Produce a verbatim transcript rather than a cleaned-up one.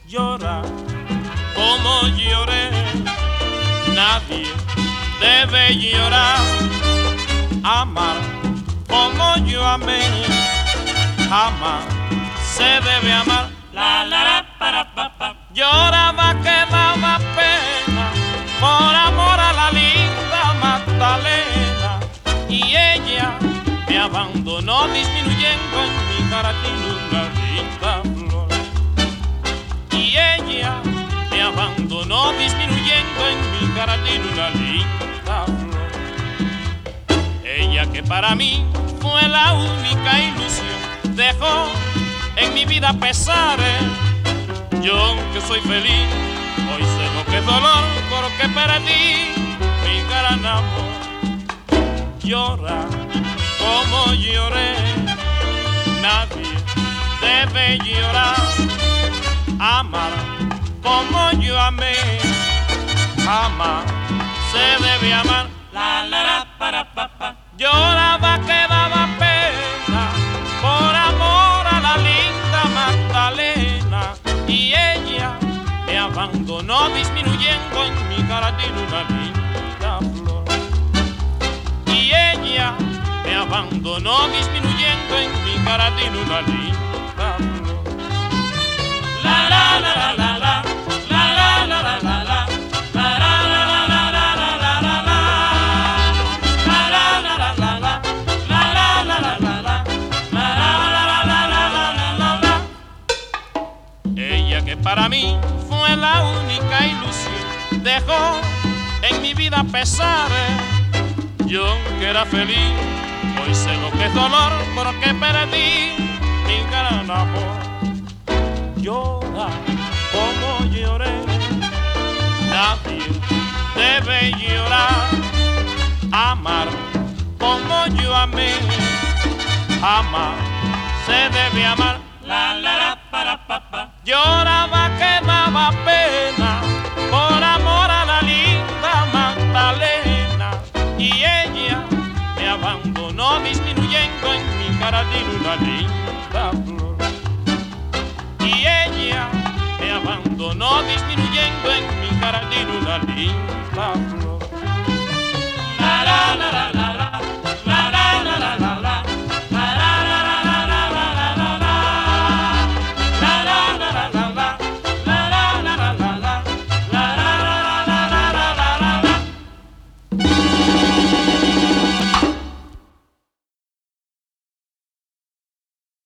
llora como lloré. Nadie debe llorar, amar como yo amé. Jamás se debe amar. La la la para pa pa. Lloraba que daba pena por amor a la linda Magdalena, y ella me abandonó disminuyendo en mi cara tiene una linda flor. Y ella me abandonó disminuyendo en mi cara tiene una linda flor. Ella que para mí fue la única ilusión, dejó en mi vida pesares. Yo que soy feliz, hoy sé lo que es dolor porque perdí mi gran amor. Llora como lloré, nadie debe llorar, amar como yo amé. Jamás se debe amar. La la la para pa pa. Lloraba que daba pena por amor a la linda Magdalena, y ella me abandonó disminuyendo en mi cara tiene una linda flor. Y ella me abandonó disminuyendo en mi cara tiene una linda flor. La la la la la la. Que para mí fue la única ilusión, dejó en mi vida pesares. Yo que era feliz, hoy sé lo que es dolor porque perdí mi gran amor. Llora como lloré, nadie debe llorar, amar como yo amé. Jamás se debe amar. La la la para pa pa. Lloraba que daba pena por amor a la linda Magdalena, y ella me abandonó disminuyendo en mi cara tiene una linda flor. Y ella me abandonó disminuyendo en mi cara tiene una linda flor.